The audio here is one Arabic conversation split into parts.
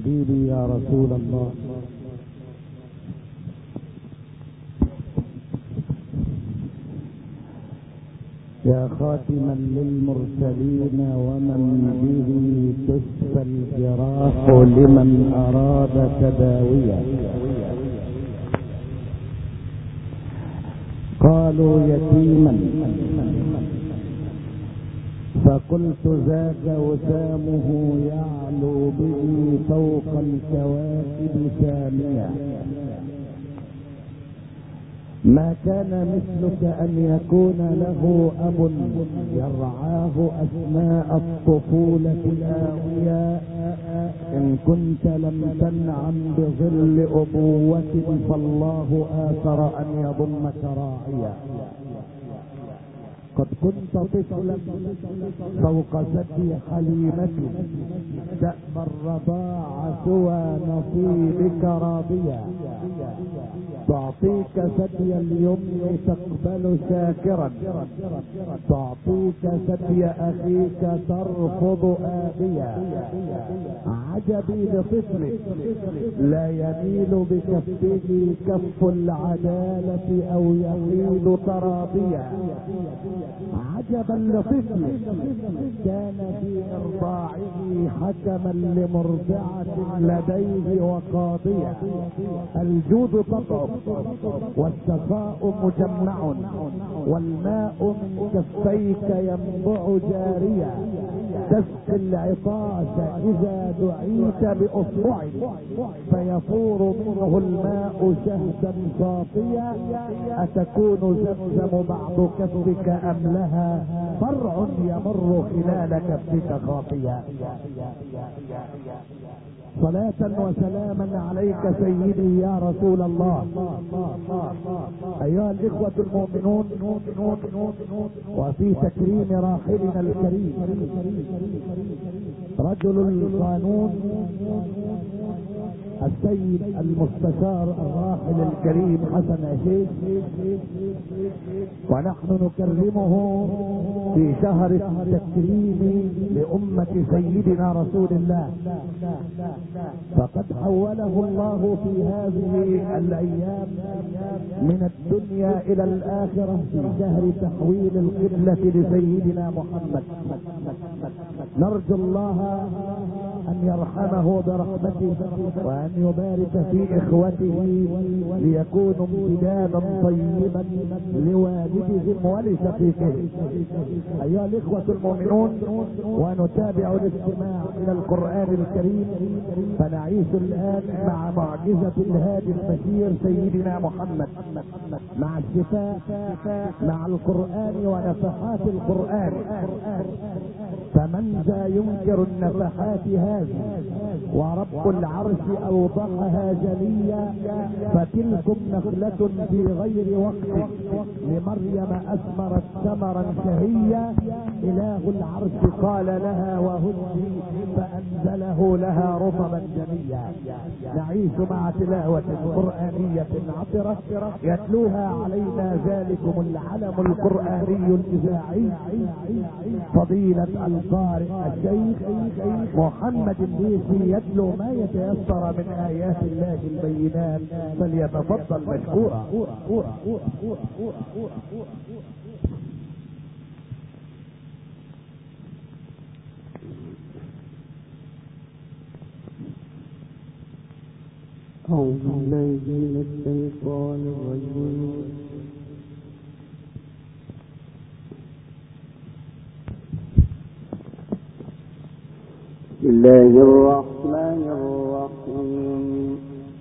حبيبي يا رسول الله، يا خاتما للمرسلين ومن به تشفى الجراح لمن أراد تداويا. قالوا يتيما فقلت ذاك وسامه يعلو به فوق الكواكب ساميا. ما كان مثلك ان يكون له اب يرعاه اثناء الطفولة الاوية. ان كنت لم تنعم بظل ابوة فالله اثر ان يضمك راعيا. قد كنت طفلا فوق ثدي حليمة دأب الرضاع سوى نصيبك راضيا. تعطيك ثدي اليمن تقبل شاكرا، تعطيك ثدي اخيك ترفض آبيا. عجبي لطفل لا يميل بكفه كف العدالة او يحيد تراضيا. عجبا لطفل كان في ارضاعه حكما لمرضعة لديه وقاضيا. الجود طبع والسخاء مجمع والماء من كفيك ينبع جاريا. تسقي العطاش اذا دعيت باصبع فيفور منه الماء شهدا صافيا. اتكون زمزم بعض كفك ام لها فرع يمر خلال كفك خاطيا. صلاة وسلاما عليك سيدي يا رسول الله. ايها الاخوة المؤمنون، وفي تكريم راحلنا الكريم رجل القانون السيد المستشار الراحل الكريم حسن عشيش، ونحن نكرمه في شهر التكريم لأمة سيدنا رسول الله. فقد حوله الله في هذه الأيام من الدنيا إلى الآخرة في شهر تحويل القبلة لسيدنا محمد. نرجو الله أن يرحمه برحمته وأن يبارك في إخوته ليكونوا امتدادا طيبا لوالدهم ولشقيقهم. أيها الإخوة المؤمنون، ونتابع الاستماع إلى القرآن الكريم، فنعيش الآن مع معجزة الهادي البشير سيدنا محمد، مع الشفاء مع القرآن ونفحات القرآن. فمن ذا ينكر النفحات هذه ورب العرش اوضحها جليا. فتلكم نخلة في غير وقت لمريم اثمرت ثمرا شهيا. اله العرش قال لها وهزي فانزله لها رطبا جنيا. نعيش مع تلاوة قرآنية عطرة يتلوها علينا ذلكم العلم القرآني الاذاعي فضيلة القارئ الشيخ محمد الليثي يتلو ما يتيسر من آيات الله البينات، فليتفضل مشكورا. أعوذ بالله من الشيطان الرجيم. بسم الله الرحمن الرحيم.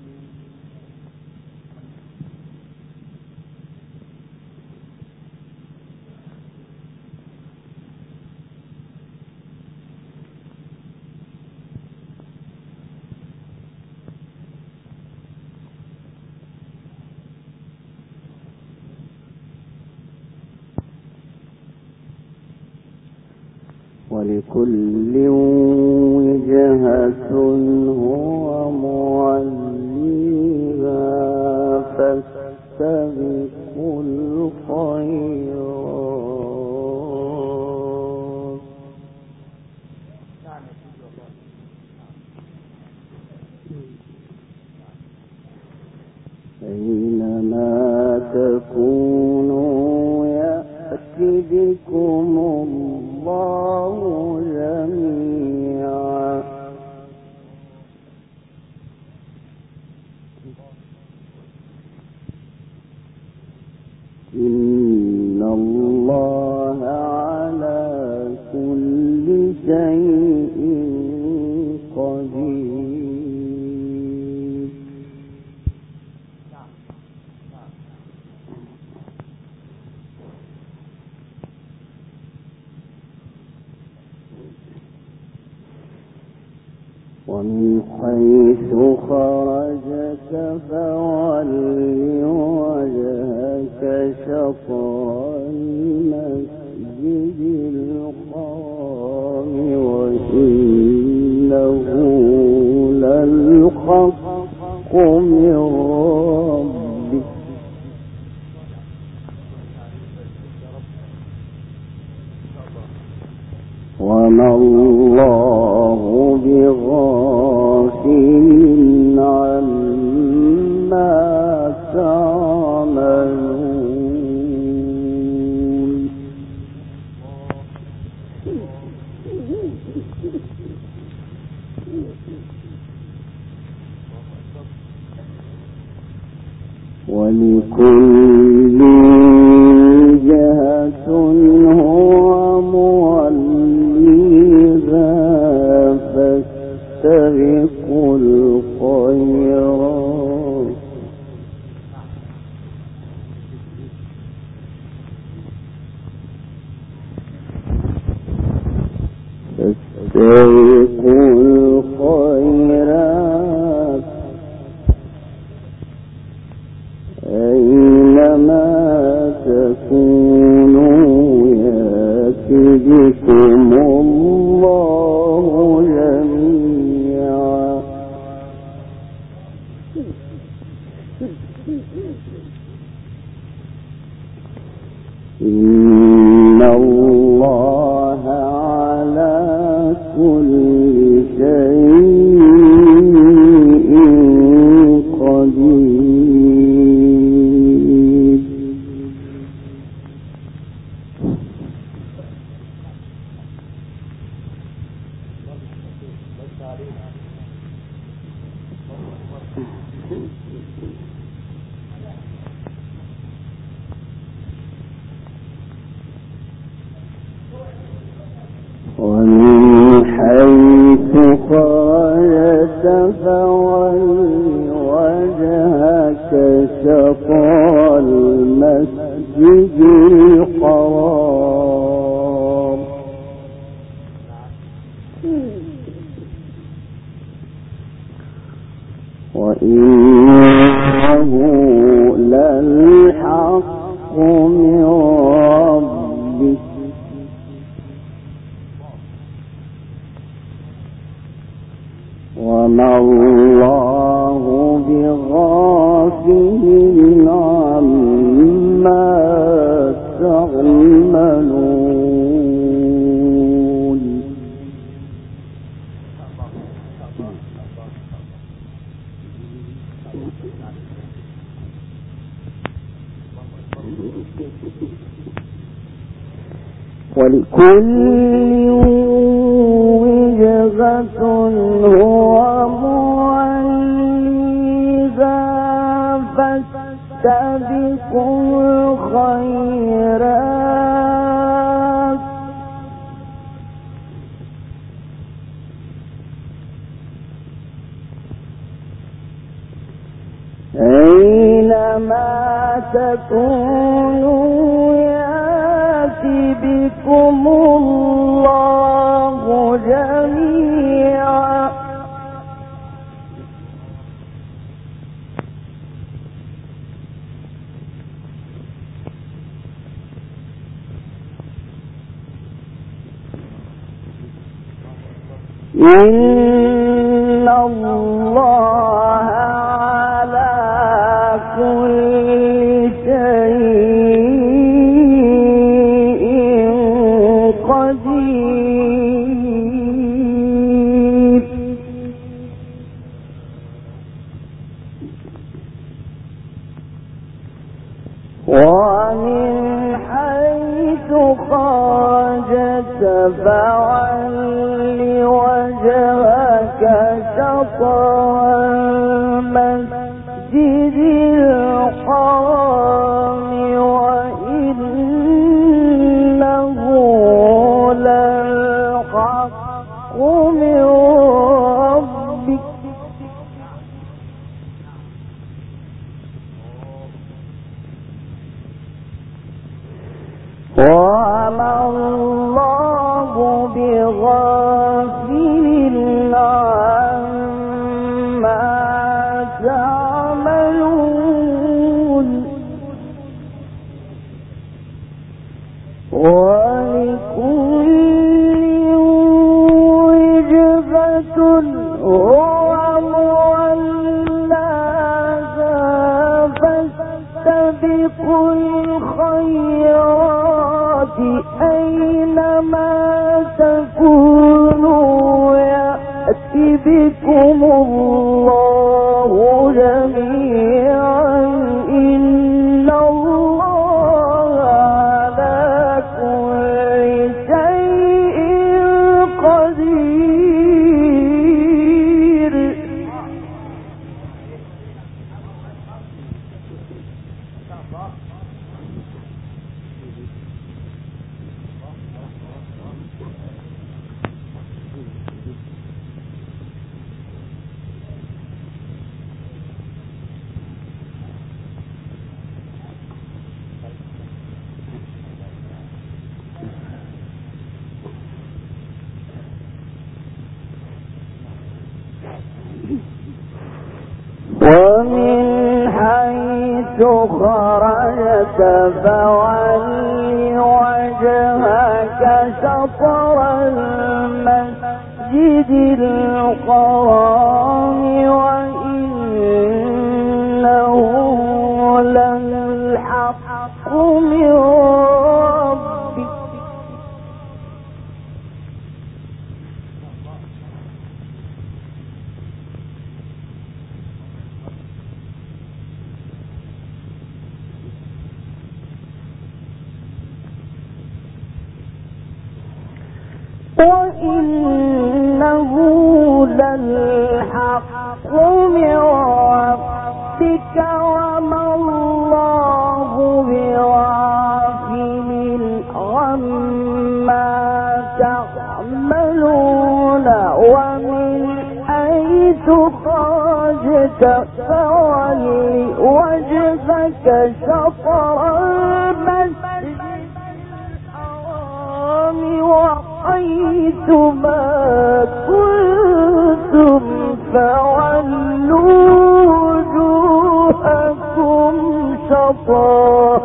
ولكل وجهة هو موليها فاستبقوا الخيرات. ومن حيث خرجت فول وجهك شطر المسجد الحرام وإنه للحق من ربك وما الله بغافل عما تعملون ولكل جهة هو موليها فاستبقوا الخيرات أينما تكونوا يأتي بكم الله جميعا إن الله على كل شيء قدير ومن حيث خرجت فول وجهك شطر المسجد الحرام وإنه للحق من ربك وما الله بغافل عما تعملون ولكل وجهة هو موليها فاستبقوا الخيرات أينما تكونوا يأتي بكم الله جميعا إن الله على كل شيء قدير ومن حيث خرجت فول وجهك شطر المسجد الحرام وإنه للحق من ربك وما الله بغافل عما ولكل وجهة هو مولاها فاستبقوا الخيرات أينما تكونوا يأتي بكم الله جميعا إن الله على كل شيء قدير. ومن حيث خرجت فول وجهك شطر المسجد الحرام وإنه للحق من ربك وإنه للحق من ربك وما الله بغافل عما تعملون. ومن حيث خرجت فول وجهك شطر المسجد الحرام وحيث ما كنتم فولوا وجوهكم شطره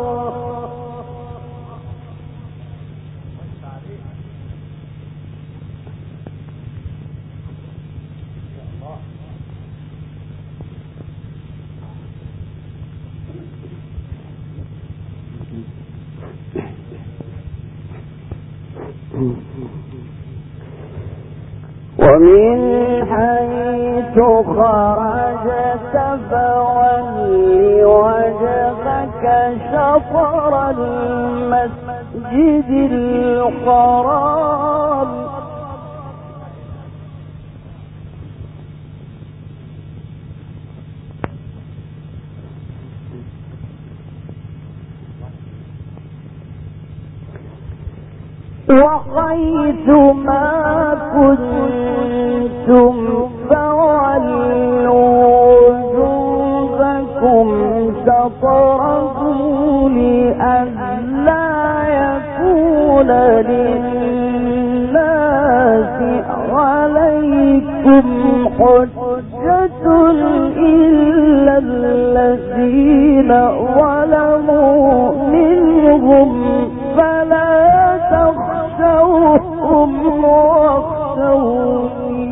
ومن حيث خرجت فول وجهك شطر المسجد الحرام وحيث ما كنتم فولوا وجوهكم شطره لئلا يكون للناس عليكم حجة إلا الذين ظلموا منهم فلا تخشوهم واخشوني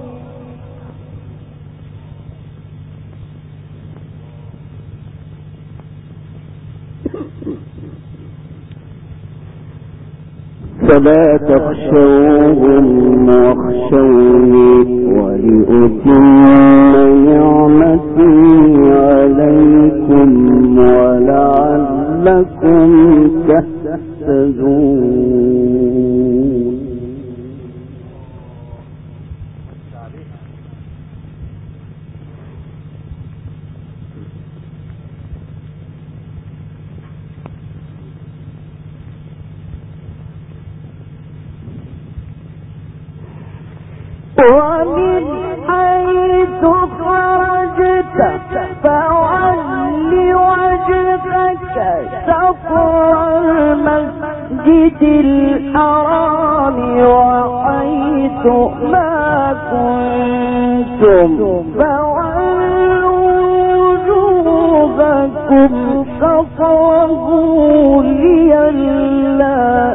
فلا تخشوهم واخشوني ولأتم نعمتي عليكم ولعلكم تهتدون. ومن حيث خرجت فول وجهك شطر المسجد الحرام وحيث ما كنتم فولوا وجوهكم شطره لئلا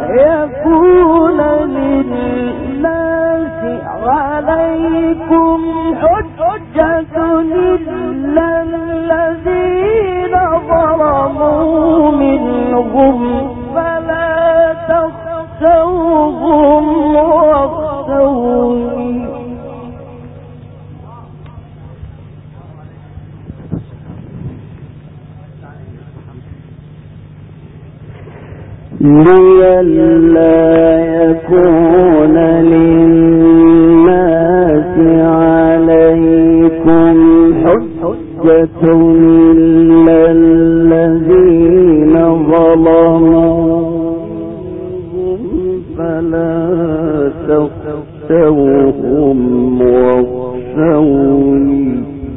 حجة إلا الذين ظلموا منهم فلا تخشوهم واخشوني لئلا يكون للناس عليكم حجة إلا الذين ظلموا فلا تخشوهم واخشوني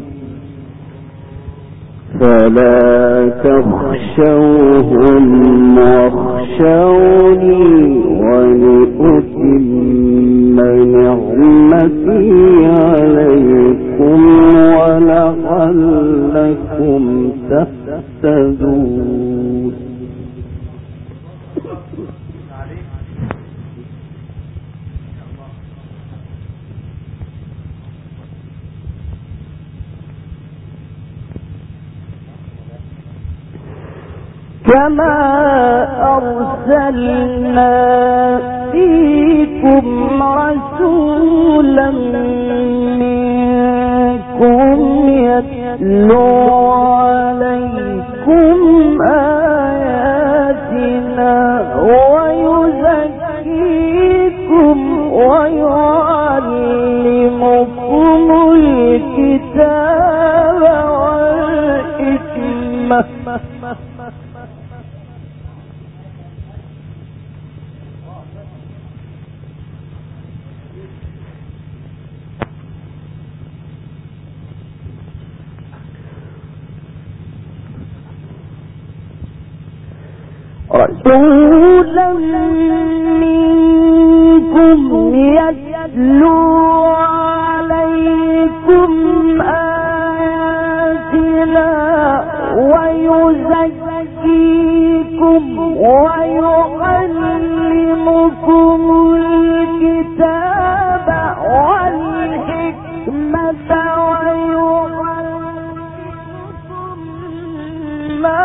ولأتم نعمتي عليكم ولعلكم تهتدون. كما أرسلنا فيكم رسولا منكم يتلو عليكم آياتنا ويزكيكم ويعلمكم الكتاب والحكمة رسولا منكم يتلو عليكم آياتنا ويزكيكم ويعلمكم الكتاب والحكمة ويعلمكم ما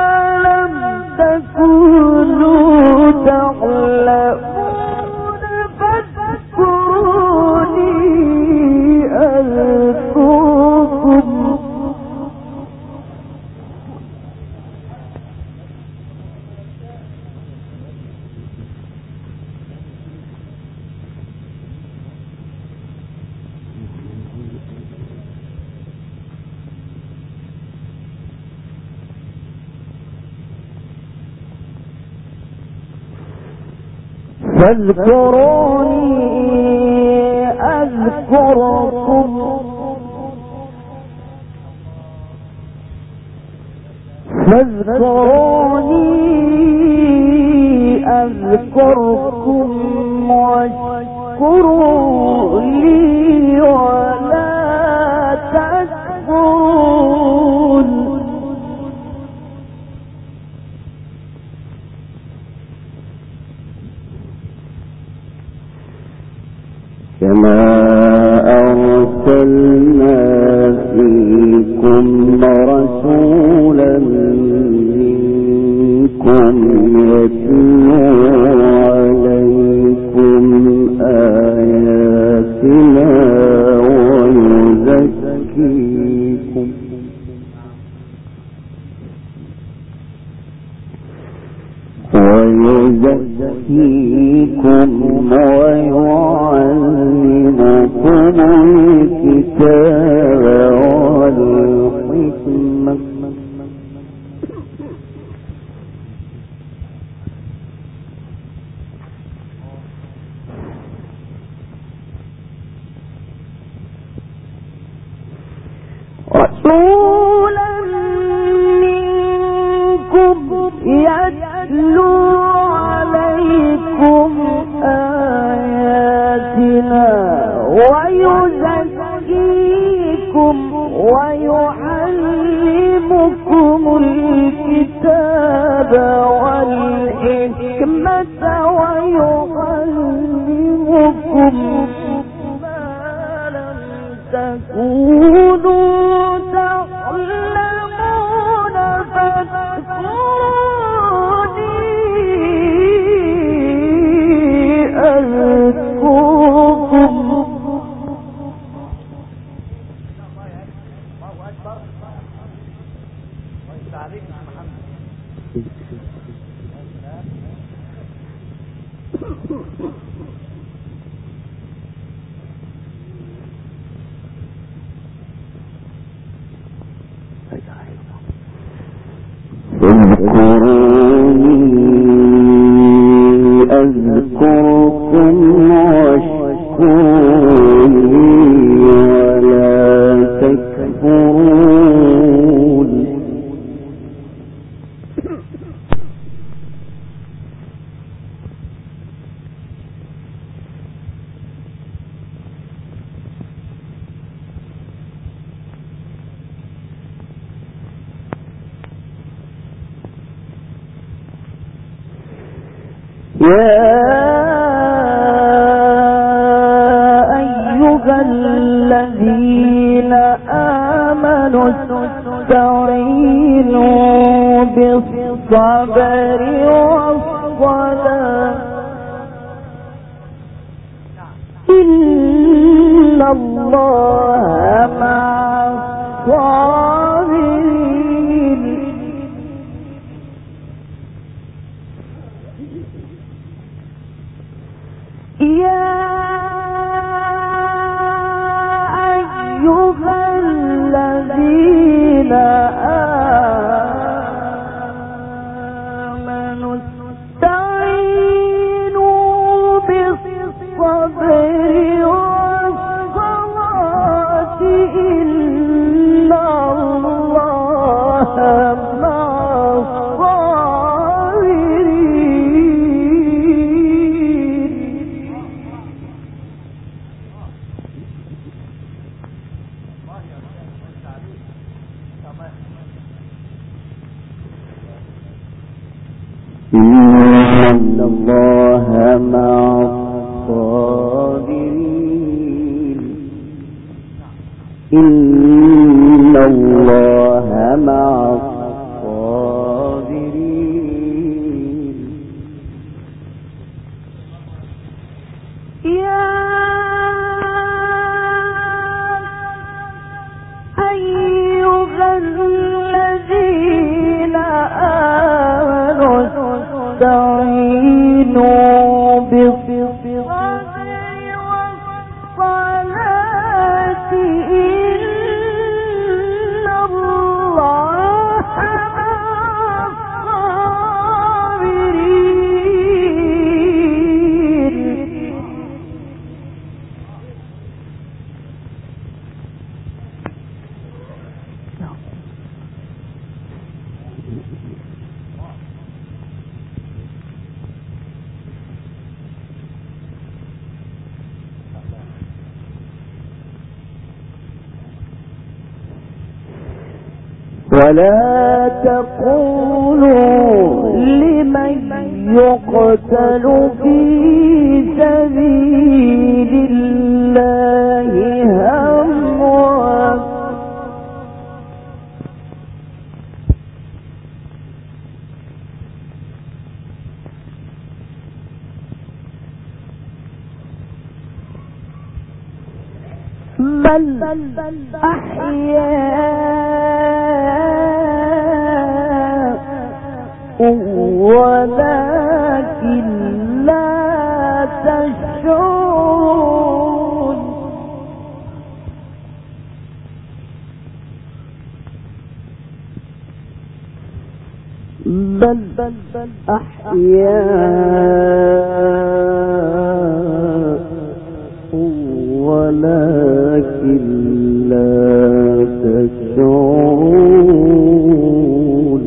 تكونوا تعلمون فاذكروني أذكركم فاذكروني أذكركم واشكروا لي ولا تكفرون. كما أرسلنا فيكم رسولا منكم يتلو عليكم آياتنا ويزكيكم ويعلمكم الكتاب والحكمة رسولا منكم يتلو عليكم آياتنا ويزكيكم ويعلمكم الكتاب والحكمة ويعلمكم ما لم تكونوا تعلمون فاذكروني أذكركم أذكركم واشكروني ولا تكفرون يا أيها الذين آمنوا استعينوا بالصبر والصلاة إن الله مع الصابرين يا أيها الذين آمنوا استعينوا بالصبر والصلاة إن الله مع إن الله مع الصابرين إن الله مع الصابرين يا أيها الذين آمنوا استعينوا بالصبر والصلاة إن الله مع الصابرين ولا تقولوا لمن يقتل في سبيل الله أموات بل أحياء ولكن لا تشعرون بل أحياء ولكن لا تشعرون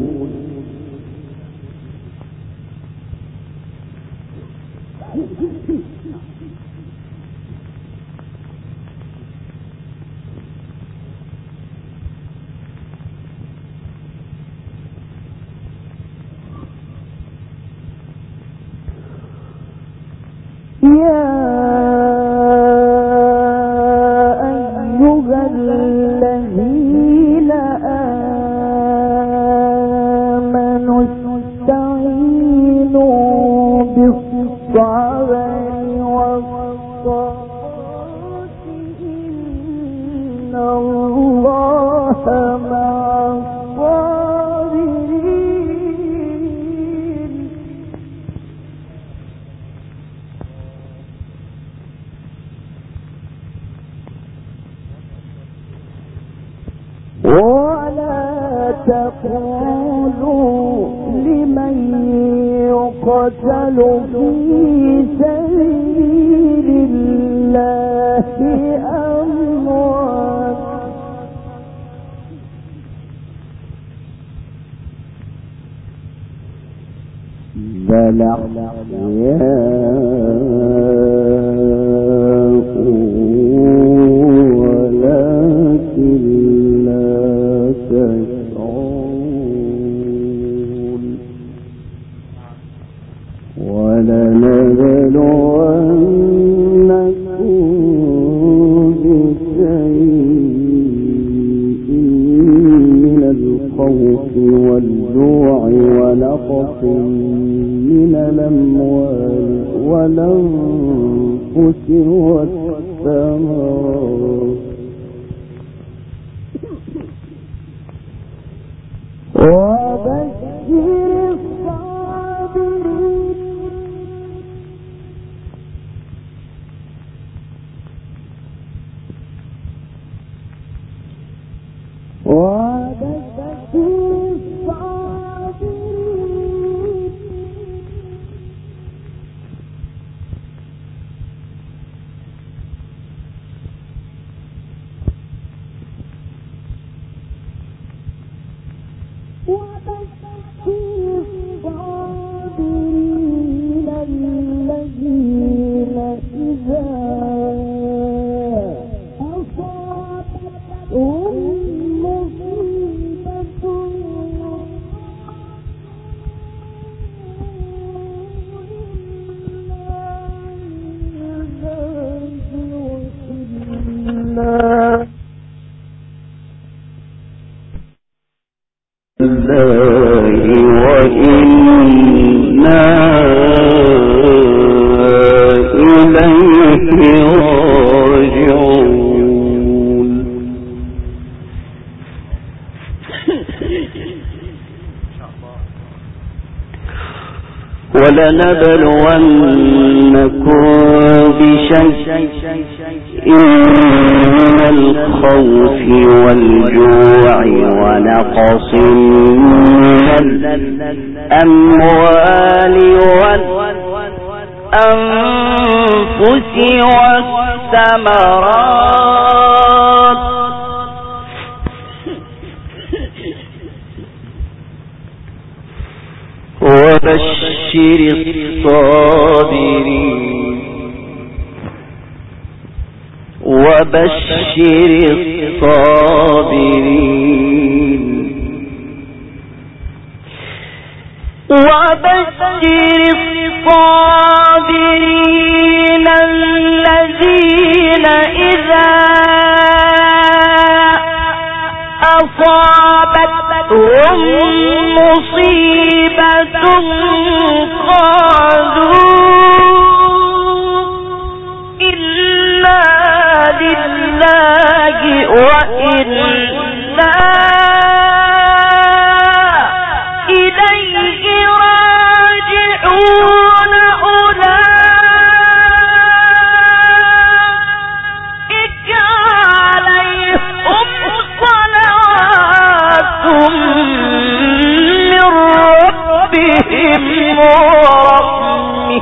يا أيها بالصبر والصلاة إن الله مع الصابرين ولا تقولوا لمن يقتل في سبيل الله أموات بل أحياء ولكن لا تشعرون ولنبلونكم بشيء من الخوف والجوع ونقص من الأموال والأنفس والثمرات وبشر الصابرين الذين إذا أصابتهم مصيبة ولنبلونكم بشيء من الخوف والجوع ونقص من الأموال والأنفس والثمرات وبشر الصابرين وبشر الصابرين الذين إذا أصابتهم مصيبة قالوا إنا لله وإنا إليه راجعون أولئك عليهم صلوات من ربهم ورحمة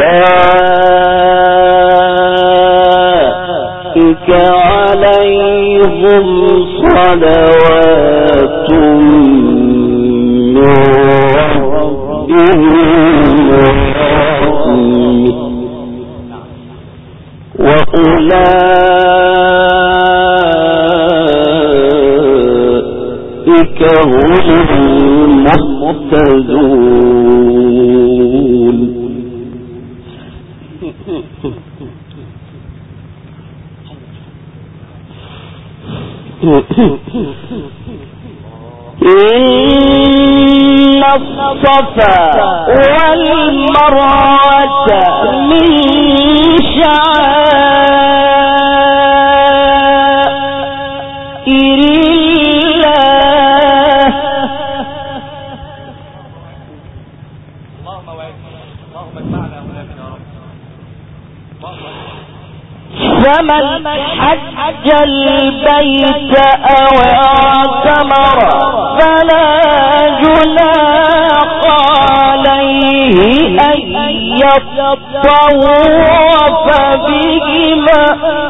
أولئك عليهم عليهم صلوات من ربهم وأولئك هم المهتدون. إن الصفا والمروة من شعائر الله فمن حج البيت أو اعتمر فلا جناح عليه أن يطوف بهما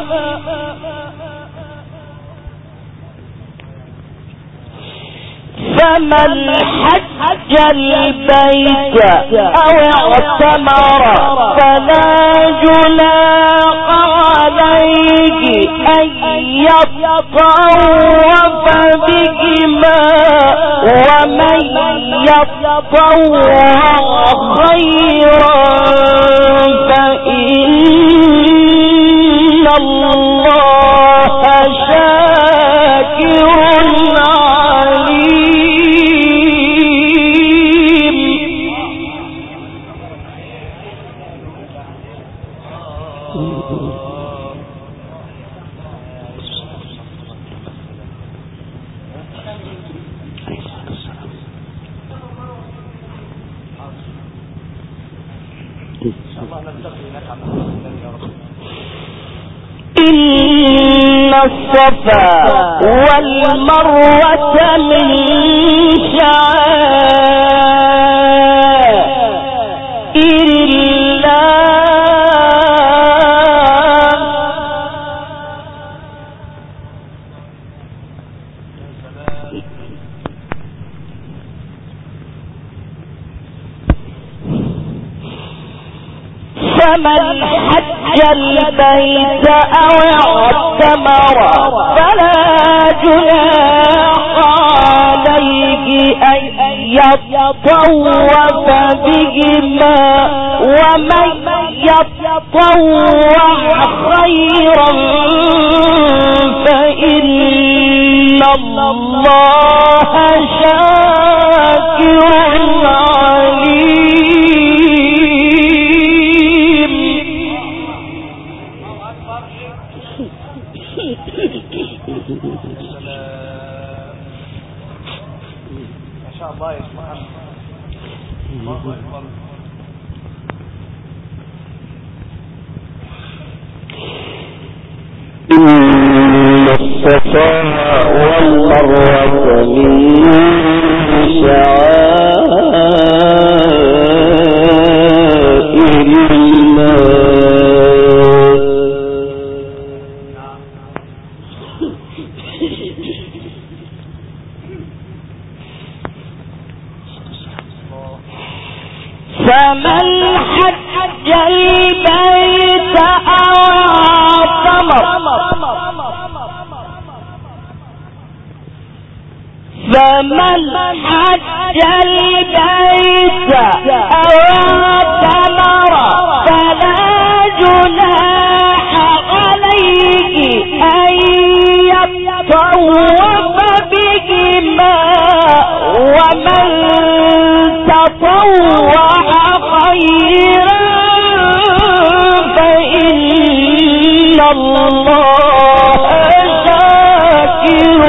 فمن حج البيت أو اعتمر فلا جناح عليه أن يطوف بهما ومن يطوع خيرا فإن الله شاكر إن الصفا والمروة من شعائر الله فمن حج البيت أو اعتمر فلا جناح عليه أن يطوف بهما ومن يطوع خيرا فإن الله شاكر عليم. ما شاء الله يا محمد. الله أكبر. إن الصفا والمروة من شعائر الله فمن حج البيت أو اعتمر فمن حج البيت أو اعتمر فلا جناح عليه أن يطوف بهما ومن تطوع خيرا فإن الله شاكر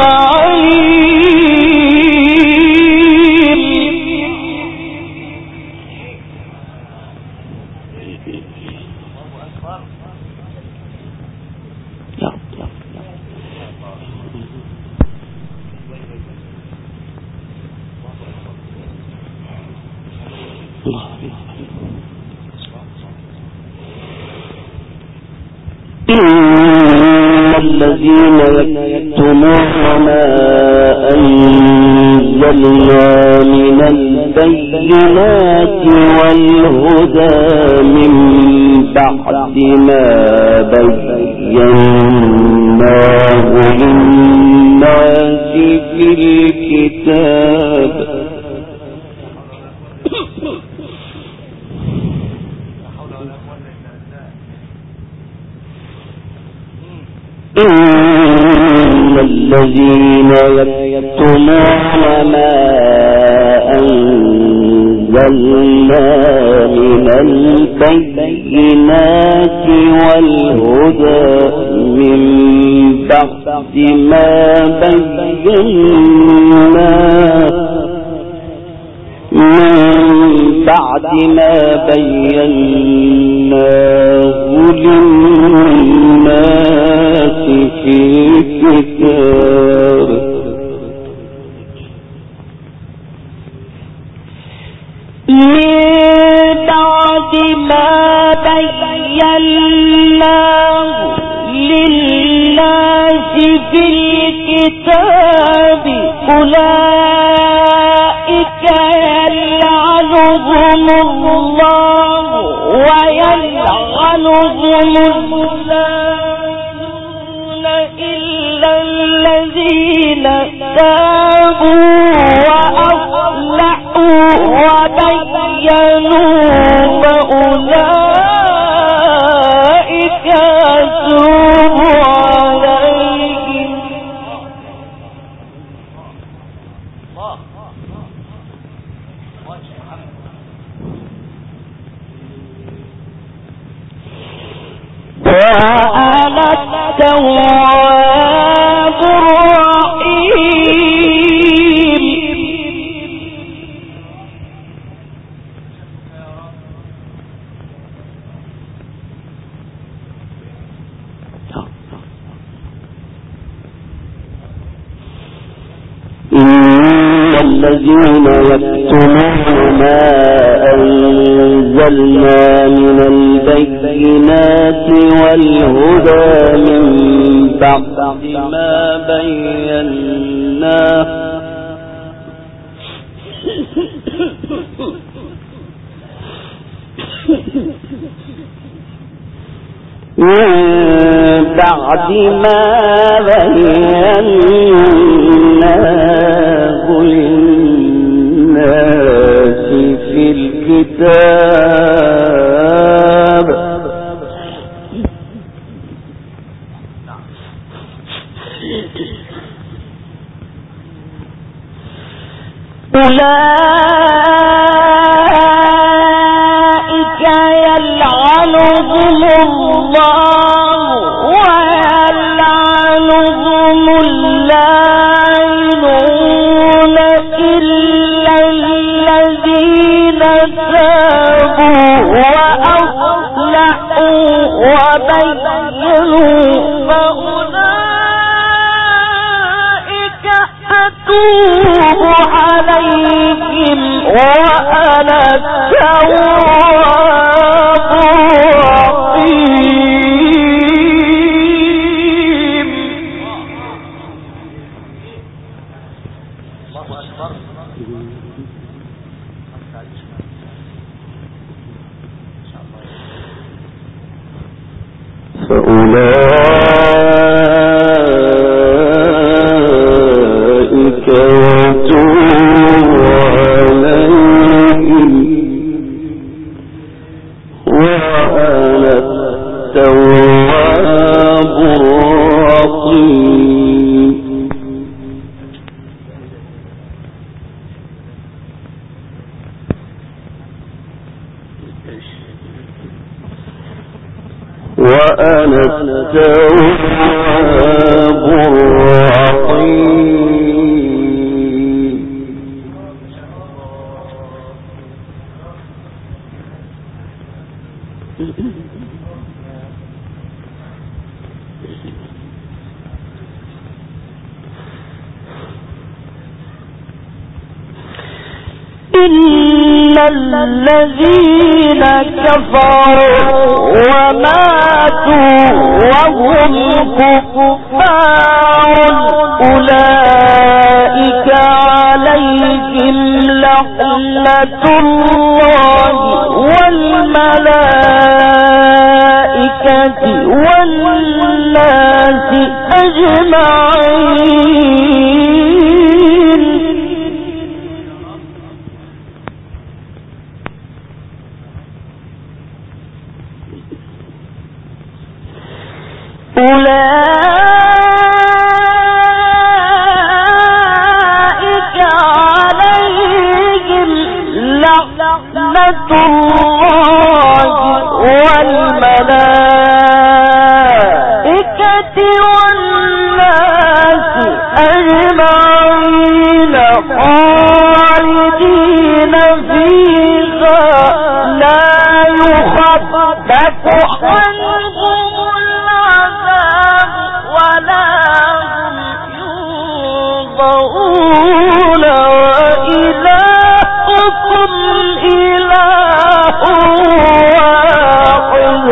عليم. إن الذين يكتمون ما أنزلنا من البينات والهدى من بعد ما بيناه للناس في الكتاب إن الذين يكتمون ما أنزلنا من البينات والهدى من بعد ما بيناه للناس في الكتاب من بعد ما بيناه للناس في الكتاب أولئك يلعنهم الله ويلعنهم اللائمون إلا الذين تابوا وأصلحوا وبينوا فأولئك أتوب عليهم وأنا التواب الرحيم إن الذين يكتمون ما أنزلنا من البينات والهدى من بعد ما بيناه للناس في الكتاب أولئك يلعنهم الله ويلعنهم اللائمون إلا الذين تابوا وأصلحوا وبينوا فأولئك أتوب عليهم وأنا التواب الرحيم. فأولئك يتوب عليهم وأنا التواب الرحيم. وأنا التواب الرحيم. إن الذين كفروا وماتوا وهم كفار أولئك عليهم لعنة الله والملائكة والناس أجمعين. أولئك عليهم لعنة الله والملائكة والناس أجمعين خالدين فيها لا يخفف عنهم ولا هم ينظرون وإلهكم إله واحد.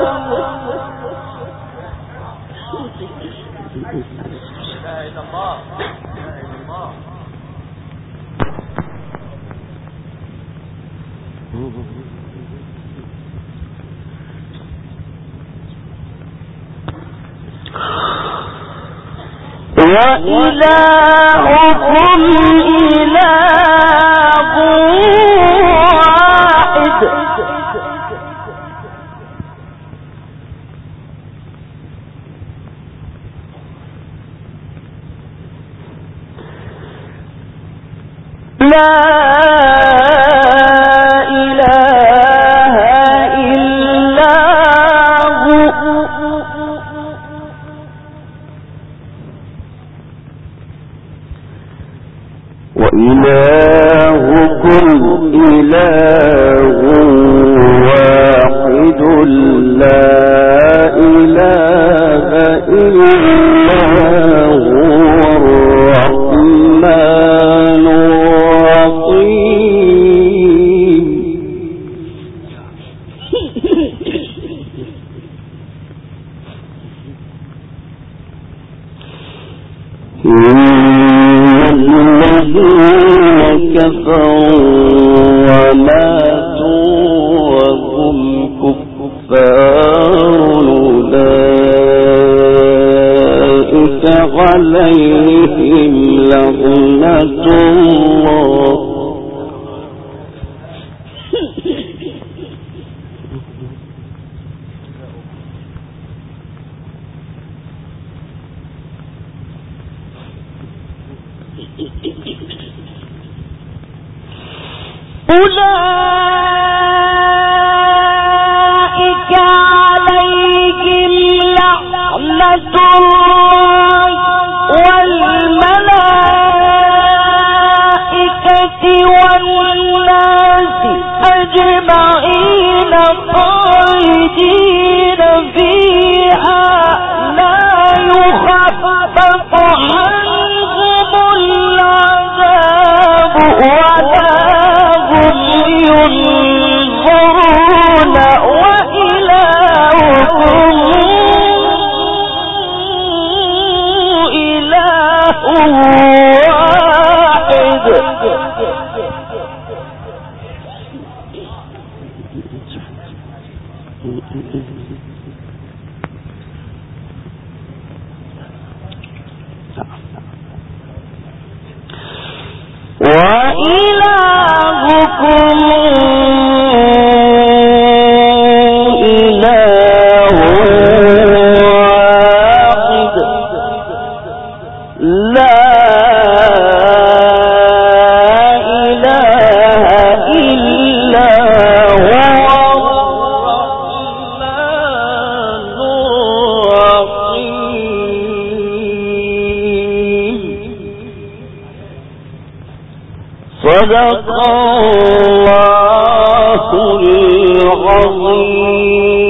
وإلهكم إله واحد. لا إله إلا هو. وإلهكم إله واحد لا إله إلا هو الرحمن الرحيم. الذين كفروا وماتوا وهم كفار أولئك عليهم لعنة الله أولئك عليهم لعنة الله والملائكة والناس أجمعين خالدين فيها لا يخفف عنهم العذاب ولا هم ينظرون وإلهكم إله واحد. وإلهكم إله واحد لا إله إلا هو الرحمن الرحيم. صدق الله العظيم.